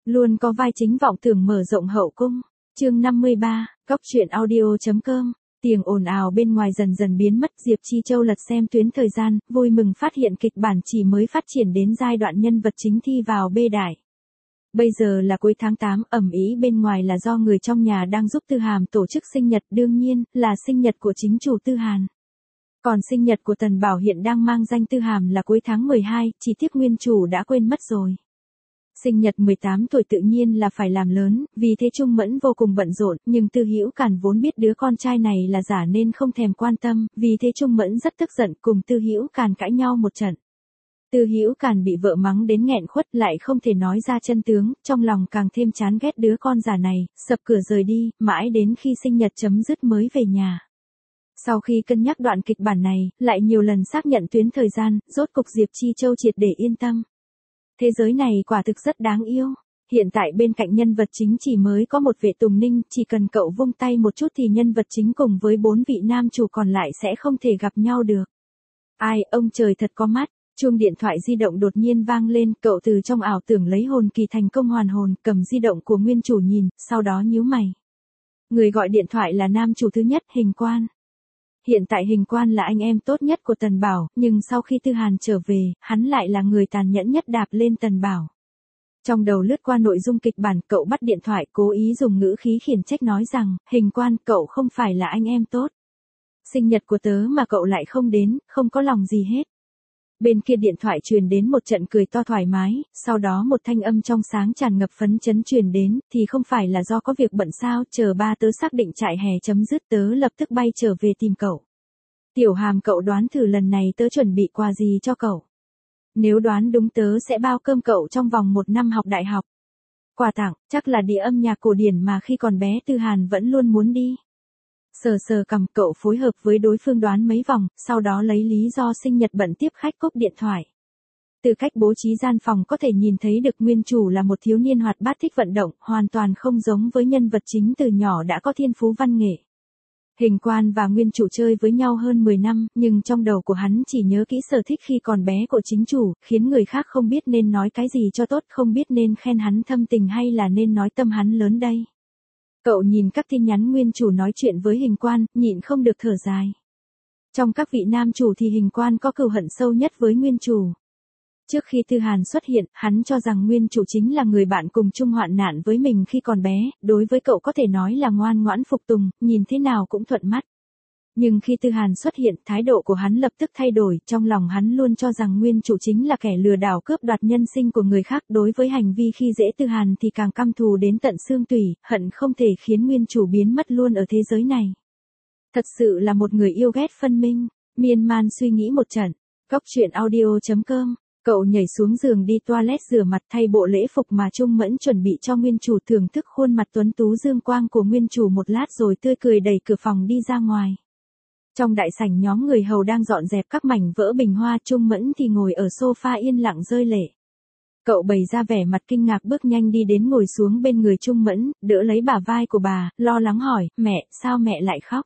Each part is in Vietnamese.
Luôn có vai chính vọng tưởng mở rộng hậu cung. Chương 53, Góc truyện audio.com. Tiếng ồn ào bên ngoài dần dần biến mất. Diệp Chi Châu lật xem tuyến thời gian, vui mừng phát hiện kịch bản chỉ mới phát triển đến giai đoạn nhân vật chính thi vào bê đại. Bây giờ là cuối tháng 8, ầm ĩ bên ngoài là do người trong nhà đang giúp Tư Hàm tổ chức sinh nhật, đương nhiên là sinh nhật của chính chủ Tư Hàn. Còn sinh nhật của Tần Bảo hiện đang mang danh Tư Hàm là cuối tháng 12, chỉ tiếc nguyên chủ đã quên mất rồi. Sinh nhật 18 tuổi tự nhiên là phải làm lớn, vì thế Trung Mẫn vô cùng bận rộn, nhưng Tư Hữu Càn vốn biết đứa con trai này là giả nên không thèm quan tâm, vì thế Trung Mẫn rất tức giận cùng Tư Hữu Càn cãi nhau một trận. Tư Hữu Càn bị vợ mắng đến nghẹn khuất lại không thể nói ra chân tướng, trong lòng càng thêm chán ghét đứa con giả này, sập cửa rời đi, mãi đến khi sinh nhật chấm dứt mới về nhà. Sau khi cân nhắc đoạn kịch bản này, lại nhiều lần xác nhận tuyến thời gian, rốt cục Diệp Chi Châu triệt để yên tâm. Thế giới này quả thực rất đáng yêu. Hiện tại bên cạnh nhân vật chính chỉ mới có một vệ tùng ninh, chỉ cần cậu vung tay một chút thì nhân vật chính cùng với 4 vị nam chủ còn lại sẽ không thể gặp nhau được. Ai, ông trời thật có mắt. Chuông điện thoại di động đột nhiên vang lên, cậu từ trong ảo tưởng lấy hồn kỳ thành công hoàn hồn, cầm di động của nguyên chủ nhìn, sau đó nhíu mày. Người gọi điện thoại là nam chủ thứ nhất, Hình Quan. Hiện tại Hình Quan là anh em tốt nhất của Tần Bảo, nhưng sau khi Tư Hàn trở về, hắn lại là người tàn nhẫn nhất đạp lên Tần Bảo. Trong đầu lướt qua nội dung kịch bản, cậu bắt điện thoại cố ý dùng ngữ khí khiển trách nói rằng, Hình Quan, cậu không phải là anh em tốt. Sinh nhật của tớ mà cậu lại không đến, không có lòng gì hết. Bên kia điện thoại truyền đến một trận cười to thoải mái, sau đó một thanh âm trong sáng tràn ngập phấn chấn truyền đến, thì không phải là do có việc bận sao, chờ ba tớ xác định trại hè chấm dứt tớ lập tức bay trở về tìm cậu. Tiểu Hàm, cậu đoán thử lần này tớ chuẩn bị quà gì cho cậu. Nếu đoán đúng tớ sẽ bao cơm cậu trong vòng 1 năm học đại học. Quà tặng, chắc là đĩa âm nhạc cổ điển mà khi còn bé Tư Hàn vẫn luôn muốn đi. Sờ sờ cằm, cậu phối hợp với đối phương đoán mấy vòng, sau đó lấy lý do sinh nhật bận tiếp khách cúp điện thoại. Từ cách bố trí gian phòng có thể nhìn thấy được nguyên chủ là một thiếu niên hoạt bát thích vận động, hoàn toàn không giống với nhân vật chính từ nhỏ đã có thiên phú văn nghệ. Hình Quan và nguyên chủ chơi với nhau hơn 10 năm, nhưng trong đầu của hắn chỉ nhớ kỹ sở thích khi còn bé của chính chủ, khiến người khác không biết nên nói cái gì cho tốt, không biết nên khen hắn thâm tình hay là nên nói tâm hắn lớn đây. Cậu nhìn các tin nhắn nguyên chủ nói chuyện với Hình Quan, nhịn không được thở dài. Trong các vị nam chủ thì Hình Quan có cừu hận sâu nhất với nguyên chủ. Trước khi Tư Hàn xuất hiện, hắn cho rằng nguyên chủ chính là người bạn cùng chung hoạn nạn với mình khi còn bé, đối với cậu có thể nói là ngoan ngoãn phục tùng, nhìn thế nào cũng thuận mắt. Nhưng khi Tư Hàn xuất hiện, thái độ của hắn lập tức thay đổi, trong lòng hắn luôn cho rằng nguyên chủ chính là kẻ lừa đảo cướp đoạt nhân sinh của người khác, đối với hành vi khi dễ Tư Hàn thì càng căm thù đến tận xương tủy, hận không thể khiến nguyên chủ biến mất luôn ở thế giới này. Thật sự là một người yêu ghét phân minh, miên man suy nghĩ một trận. Góc truyện audio.com. Cậu nhảy xuống giường đi toilet rửa mặt thay bộ lễ phục mà Trung Mẫn chuẩn bị cho nguyên chủ, thưởng thức khuôn mặt tuấn tú dương quang của nguyên chủ một lát rồi tươi cười đẩy cửa phòng đi ra ngoài. Trong đại sảnh nhóm người hầu đang dọn dẹp các mảnh vỡ bình hoa, Trung Mẫn thì ngồi ở sofa yên lặng rơi lệ. Cậu bày ra vẻ mặt kinh ngạc bước nhanh đi đến ngồi xuống bên người Trung Mẫn, đỡ lấy bả vai của bà, lo lắng hỏi, mẹ, sao mẹ lại khóc?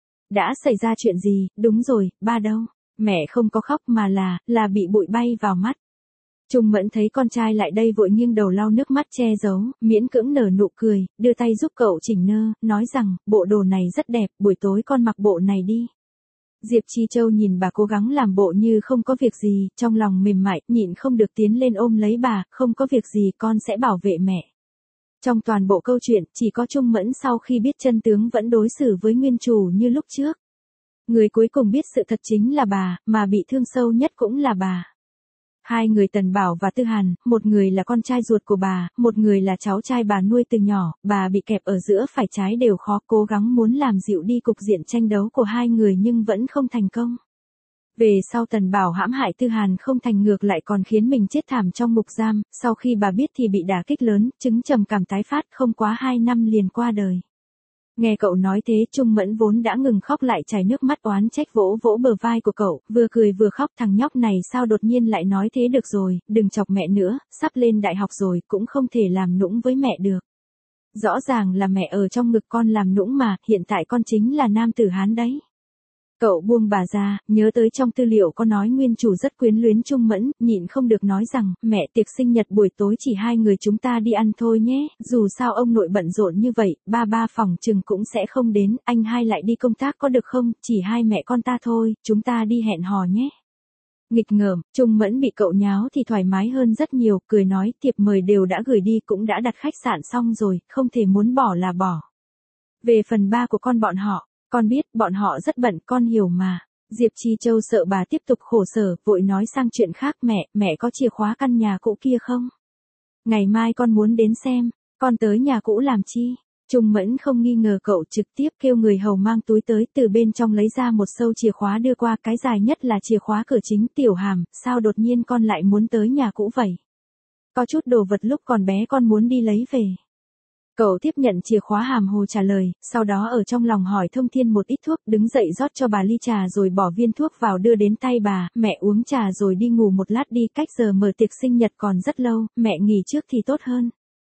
Đã xảy ra chuyện gì? Đúng rồi, ba đâu? Mẹ không có khóc mà là bị bụi bay vào mắt. Trung Mẫn thấy con trai lại đây vội nghiêng đầu lau nước mắt che giấu, miễn cưỡng nở nụ cười, đưa tay giúp cậu chỉnh nơ, nói rằng, bộ đồ này rất đẹp, buổi tối con mặc bộ này đi. Diệp Chi Châu nhìn bà cố gắng làm bộ như không có việc gì, trong lòng mềm mại, nhịn không được tiến lên ôm lấy bà, không có việc gì, con sẽ bảo vệ mẹ. Trong toàn bộ câu chuyện, chỉ có Trung Mẫn sau khi biết chân tướng vẫn đối xử với nguyên chủ như lúc trước. Người cuối cùng biết sự thật chính là bà, mà bị thương sâu nhất cũng là bà. Hai người Tần Bảo và Tư Hàn, một người là con trai ruột của bà, một người là cháu trai bà nuôi từ nhỏ, bà bị kẹp ở giữa phải trái đều khó, cố gắng muốn làm dịu đi cục diện tranh đấu của hai người nhưng vẫn không thành công. Về sau Tần Bảo hãm hại Tư Hàn không thành ngược lại còn khiến mình chết thảm trong ngục giam, sau khi bà biết thì bị đả kích lớn, chứng trầm cảm tái phát, không quá 2 năm liền qua đời. Nghe cậu nói thế, Trung Mẫn vốn đã ngừng khóc lại chảy nước mắt oán trách vỗ vỗ bờ vai của cậu, vừa cười vừa khóc, thằng nhóc này sao đột nhiên lại nói thế được rồi, đừng chọc mẹ nữa, sắp lên đại học rồi, cũng không thể làm nũng với mẹ được. Rõ ràng là mẹ ở trong ngực con làm nũng mà, hiện tại con chính là nam tử Hán đấy. Cậu buông bà ra, nhớ tới trong tư liệu có nói nguyên chủ rất quyến luyến Trung Mẫn, nhịn không được nói rằng, mẹ tiệc sinh nhật buổi tối chỉ hai người chúng ta đi ăn thôi nhé, dù sao ông nội bận rộn như vậy, ba phòng chừng cũng sẽ không đến, anh hai lại đi công tác có được không, chỉ hai mẹ con ta thôi, chúng ta đi hẹn hò nhé. Nghịch ngợm, Trung Mẫn bị cậu nháo thì thoải mái hơn rất nhiều, cười nói thiệp mời đều đã gửi đi cũng đã đặt khách sạn xong rồi, không thể muốn bỏ là bỏ. Về phần ba của con bọn họ, con biết bọn họ rất bận, con hiểu mà. Diệp Chi Châu sợ bà tiếp tục khổ sở, vội nói sang chuyện khác, mẹ có chìa khóa căn nhà cũ kia không? Ngày mai con muốn đến xem, con tới nhà cũ làm chi? Trung Mẫn không nghi ngờ cậu, trực tiếp kêu người hầu mang túi tới, từ bên trong lấy ra một sâu chìa khóa đưa qua, cái dài nhất là chìa khóa cửa chính. Tiểu Hàm, sao đột nhiên con lại muốn tới nhà cũ vậy? Có chút đồ vật lúc còn bé con muốn đi lấy về. Cậu tiếp nhận chìa khóa hàm hồ trả lời, sau đó ở trong lòng hỏi Thông Thiên một ít thuốc, đứng dậy rót cho bà ly trà rồi bỏ viên thuốc vào đưa đến tay bà, mẹ uống trà rồi đi ngủ một lát đi, cách giờ mở tiệc sinh nhật còn rất lâu, mẹ nghỉ trước thì tốt hơn.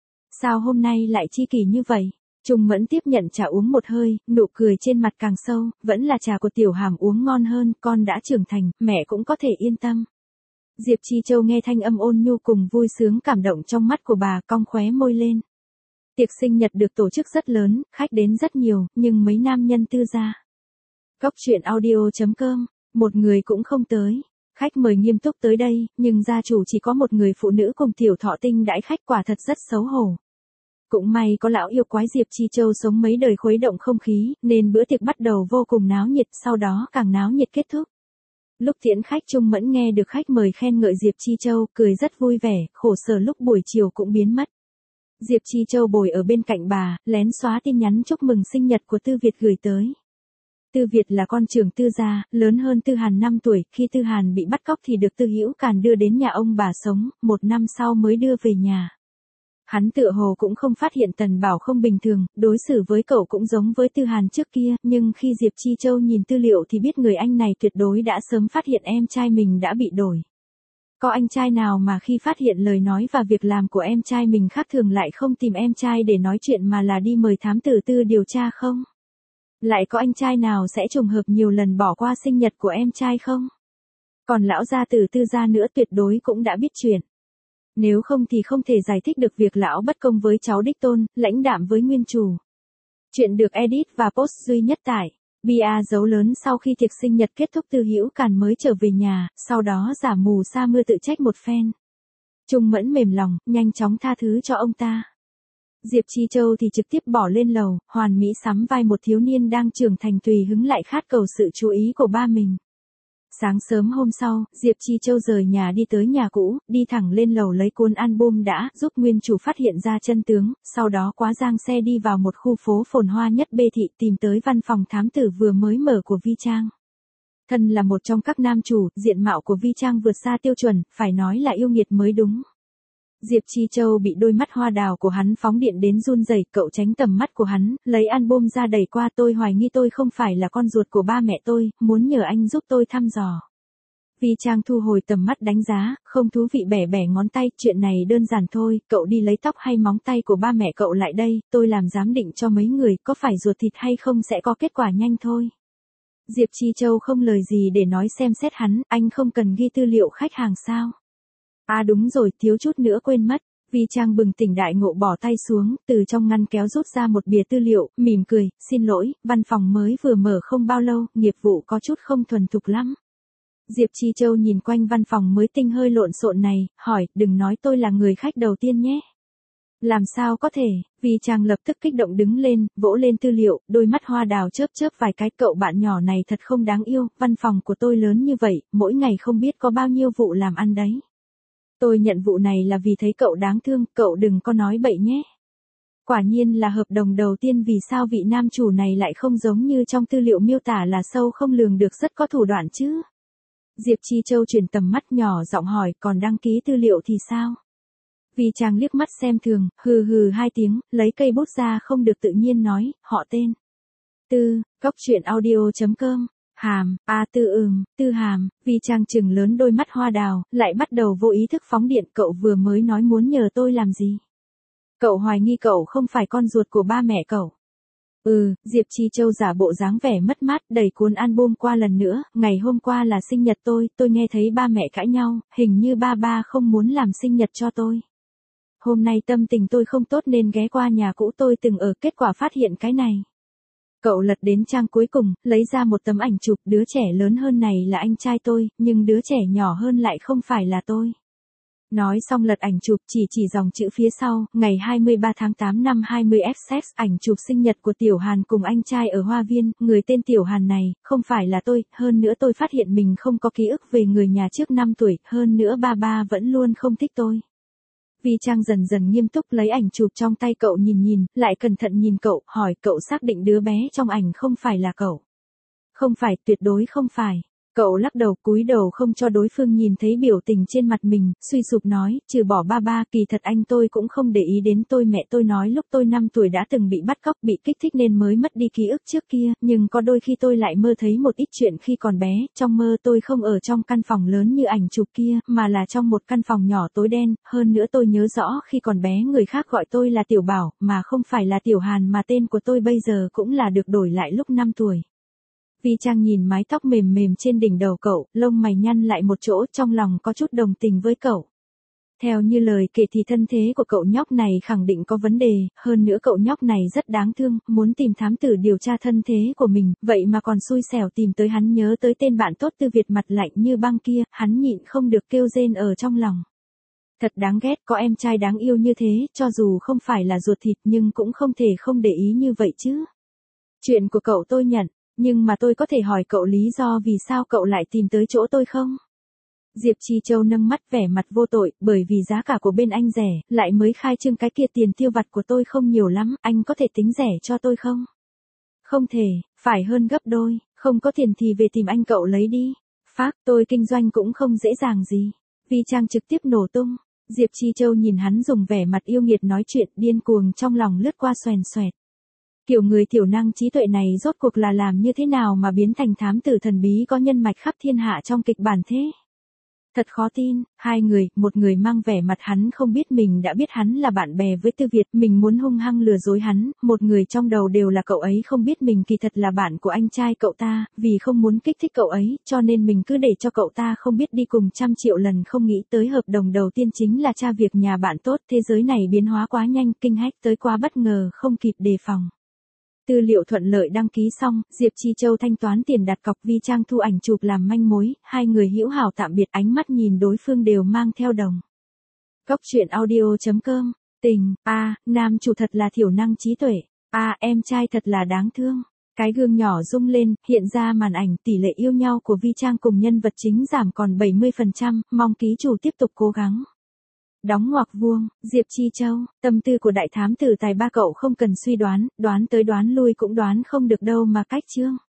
Sao hôm nay lại chi kỷ như vậy? Trung Mẫn tiếp nhận trà uống một hơi, nụ cười trên mặt càng sâu, vẫn là trà của Tiểu Hàm uống ngon hơn, con đã trưởng thành, mẹ cũng có thể yên tâm. Diệp Chi Châu nghe thanh âm ôn nhu cùng vui sướng cảm động trong mắt của bà, cong khóe môi lên. Tiệc sinh nhật được tổ chức rất lớn, khách đến rất nhiều, nhưng mấy nam nhân tư gia. Góc truyện audio.com, một người cũng không tới. Khách mời nghiêm túc tới đây, nhưng gia chủ chỉ có một người phụ nữ cùng Tiểu Thọ Tinh đãi khách, quả thật rất xấu hổ. Cũng may có lão yêu quái Diệp Chi Châu sống mấy đời khuấy động không khí, nên bữa tiệc bắt đầu vô cùng náo nhiệt, sau đó càng náo nhiệt kết thúc. Lúc tiễn khách, Trung Mẫn nghe được khách mời khen ngợi Diệp Chi Châu, cười rất vui vẻ, khổ sở lúc buổi chiều cũng biến mất. Diệp Chi Châu bồi ở bên cạnh bà, lén xóa tin nhắn chúc mừng sinh nhật của Tư Việt gửi tới. Tư Việt là con trưởng Tư gia, lớn hơn Tư Hàn 5 tuổi, khi Tư Hàn bị bắt cóc thì được Tư Hữu Càn đưa đến nhà ông bà sống, 1 năm sau mới đưa về nhà. Hắn tựa hồ cũng không phát hiện Tần Bảo không bình thường, đối xử với cậu cũng giống với Tư Hàn trước kia, nhưng khi Diệp Chi Châu nhìn tư liệu thì biết người anh này tuyệt đối đã sớm phát hiện em trai mình đã bị đổi. Có anh trai nào mà khi phát hiện lời nói và việc làm của em trai mình khác thường lại không tìm em trai để nói chuyện mà là đi mời thám tử Tư điều tra không? Lại có anh trai nào sẽ trùng hợp nhiều lần bỏ qua sinh nhật của em trai không? Còn lão gia tử Tư gia nữa tuyệt đối cũng đã biết chuyện. Nếu không thì không thể giải thích được việc lão bất công với cháu đích tôn, lãnh đạm với nguyên chủ. Chuyện được edit và post duy nhất tại bia dấu lớn. Sau khi tiệc sinh nhật kết thúc, Tư Hữu Càn mới trở về nhà, sau đó giả mù sa mưa tự trách một phen. Trung Mẫn mềm lòng, nhanh chóng tha thứ cho ông ta. Diệp Chi Châu thì trực tiếp bỏ lên lầu, hoàn mỹ sắm vai một thiếu niên đang trưởng thành tùy hứng lại khát cầu sự chú ý của ba mình. Sáng sớm hôm sau, Diệp Chi Châu rời nhà đi tới nhà cũ, đi thẳng lên lầu lấy cuốn album đã giúp nguyên chủ phát hiện ra chân tướng, sau đó quá giang xe đi vào một khu phố phồn hoa nhất Bê Thị, tìm tới văn phòng thám tử vừa mới mở của Vi Trang. Thân là một trong các nam chủ, diện mạo của Vi Trang vượt xa tiêu chuẩn, phải nói là yêu nghiệt mới đúng. Diệp Chi Châu bị đôi mắt hoa đào của hắn phóng điện đến run rẩy, cậu tránh tầm mắt của hắn, lấy album ra đẩy qua, tôi hoài nghi tôi không phải là con ruột của ba mẹ tôi, muốn nhờ anh giúp tôi thăm dò. Vi Trang thu hồi tầm mắt đánh giá, không thú vị bẻ bẻ ngón tay, chuyện này đơn giản thôi, cậu đi lấy tóc hay móng tay của ba mẹ cậu lại đây, tôi làm giám định cho mấy người, có phải ruột thịt hay không sẽ có kết quả nhanh thôi. Diệp Chi Châu không lời gì để nói, xem xét hắn, anh không cần ghi tư liệu khách hàng sao? À đúng rồi, thiếu chút nữa quên mất. Vi Trang bừng tỉnh đại ngộ bỏ tay xuống, từ trong ngăn kéo rút ra một bìa tư liệu, mỉm cười, xin lỗi, văn phòng mới vừa mở không bao lâu, nghiệp vụ có chút không thuần thục lắm. Diệp Chi Châu nhìn quanh văn phòng mới tinh hơi lộn xộn này, hỏi, đừng nói tôi là người khách đầu tiên nhé. Làm sao có thể? Vi Trang lập tức kích động đứng lên, vỗ lên tư liệu, đôi mắt hoa đào chớp chớp vài cái, cậu bạn nhỏ này thật không đáng yêu, văn phòng của tôi lớn như vậy, mỗi ngày không biết có bao nhiêu vụ làm ăn đấy. Tôi nhận vụ này là vì thấy cậu đáng thương, cậu đừng có nói bậy nhé. Quả nhiên là hợp đồng đầu tiên, vì sao vị nam chủ này lại không giống như trong tư liệu miêu tả là sâu không lường được, rất có thủ đoạn chứ. Diệp Chi Châu chuyển tầm mắt nhỏ giọng hỏi, còn đăng ký tư liệu thì sao? Vi Trang liếc mắt xem thường, hừ hừ 2 tiếng, lấy cây bút ra không được tự nhiên nói, họ tên. Tư, góc truyện audio.com. Hàm, Tư Hàm. Vi Trang trừng lớn đôi mắt hoa đào, lại bắt đầu vô ý thức phóng điện, cậu vừa mới nói muốn nhờ tôi làm gì? Cậu hoài nghi cậu không phải con ruột của ba mẹ cậu. Diệp Chi Châu giả bộ dáng vẻ mất mát, đẩy cuốn album qua lần nữa, ngày hôm qua là sinh nhật tôi nghe thấy ba mẹ cãi nhau, hình như ba không muốn làm sinh nhật cho tôi. Hôm nay tâm tình tôi không tốt nên ghé qua nhà cũ tôi từng ở, kết quả phát hiện cái này. Cậu lật đến trang cuối cùng, lấy ra một tấm ảnh chụp, đứa trẻ lớn hơn này là anh trai tôi, nhưng đứa trẻ nhỏ hơn lại không phải là tôi. Nói xong lật ảnh chụp, chỉ dòng chữ phía sau, ngày 23 tháng 8 năm 20XX, ảnh chụp sinh nhật của Tiểu Hàn cùng anh trai ở Hoa Viên, người tên Tiểu Hàn này, không phải là tôi, hơn nữa tôi phát hiện mình không có ký ức về người nhà trước 5 tuổi, hơn nữa ba vẫn luôn không thích tôi. Vi Trang dần dần nghiêm túc lấy ảnh chụp trong tay cậu nhìn, lại cẩn thận nhìn cậu, hỏi cậu xác định đứa bé trong ảnh không phải là cậu. Không phải, tuyệt đối không phải. Cậu lắc đầu cúi đầu không cho đối phương nhìn thấy biểu tình trên mặt mình, suy sụp nói, trừ bỏ ba, kỳ thật anh tôi cũng không để ý đến tôi. Mẹ tôi nói lúc tôi 5 tuổi đã từng bị bắt cóc, bị kích thích nên mới mất đi ký ức trước kia, nhưng có đôi khi tôi lại mơ thấy một ít chuyện khi còn bé, trong mơ tôi không ở trong căn phòng lớn như ảnh chụp kia, mà là trong một căn phòng nhỏ tối đen, hơn nữa tôi nhớ rõ khi còn bé người khác gọi tôi là Tiểu Bảo, mà không phải là Tiểu Hàn mà tên của tôi bây giờ cũng là được đổi lại lúc 5 tuổi. Vi Trang nhìn mái tóc mềm trên đỉnh đầu cậu, lông mày nhăn lại một chỗ, trong lòng có chút đồng tình với cậu. Theo như lời kể thì thân thế của cậu nhóc này khẳng định có vấn đề, hơn nữa cậu nhóc này rất đáng thương, muốn tìm thám tử điều tra thân thế của mình, vậy mà còn xui xẻo tìm tới hắn. Nhớ tới tên bạn tốt Tư Việt mặt lạnh như băng kia, hắn nhịn không được kêu rên ở trong lòng. Thật đáng ghét, có em trai đáng yêu như thế, cho dù không phải là ruột thịt nhưng cũng không thể không để ý như vậy chứ. Chuyện của cậu tôi nhận. Nhưng mà tôi có thể hỏi cậu lý do vì sao cậu lại tìm tới chỗ tôi không? Diệp Chi Châu nâng mắt vẻ mặt vô tội, bởi vì giá cả của bên anh rẻ, lại mới khai trương cái kia, tiền tiêu vặt của tôi không nhiều lắm, anh có thể tính rẻ cho tôi không? Không thể, phải hơn gấp đôi, không có tiền thì về tìm anh cậu lấy đi. Phác, tôi kinh doanh cũng không dễ dàng gì. Vi Trang trực tiếp nổ tung. Diệp Chi Châu nhìn hắn dùng vẻ mặt yêu nghiệt nói chuyện, điên cuồng trong lòng lướt qua xoèn xoẹt. Kiểu người thiểu năng trí tuệ này rốt cuộc là làm như thế nào mà biến thành thám tử thần bí có nhân mạch khắp thiên hạ trong kịch bản thế? Thật khó tin, hai người, một người mang vẻ mặt hắn không biết mình đã biết hắn là bạn bè với Tư Việt, mình muốn hung hăng lừa dối hắn, một người trong đầu đều là cậu ấy không biết mình kỳ thật là bạn của anh trai cậu ta, vì không muốn kích thích cậu ấy, cho nên mình cứ để cho cậu ta không biết đi cùng 100 triệu lần. Không nghĩ tới hợp đồng đầu tiên chính là tra việc nhà bạn tốt, thế giới này biến hóa quá nhanh, kinh hách tới quá bất ngờ, không kịp đề phòng. Tư liệu thuận lợi đăng ký xong, Diệp Chi Châu thanh toán tiền đặt cọc, Vi Trang thu ảnh chụp làm manh mối, hai người hữu hảo tạm biệt, ánh mắt nhìn đối phương đều mang theo đồng. Góc truyện audio.com, tình, nam chủ thật là thiểu năng trí tuệ, em trai thật là đáng thương. Cái gương nhỏ rung lên, hiện ra màn ảnh, tỷ lệ yêu nhau của Vi Trang cùng nhân vật chính giảm còn 70%, mong ký chủ tiếp tục cố gắng. Đóng ngoặc vuông, Diệp Chi Châu, tâm tư của đại thám tử tài ba cậu không cần suy đoán, đoán tới đoán lui cũng đoán không được đâu mà cách chương.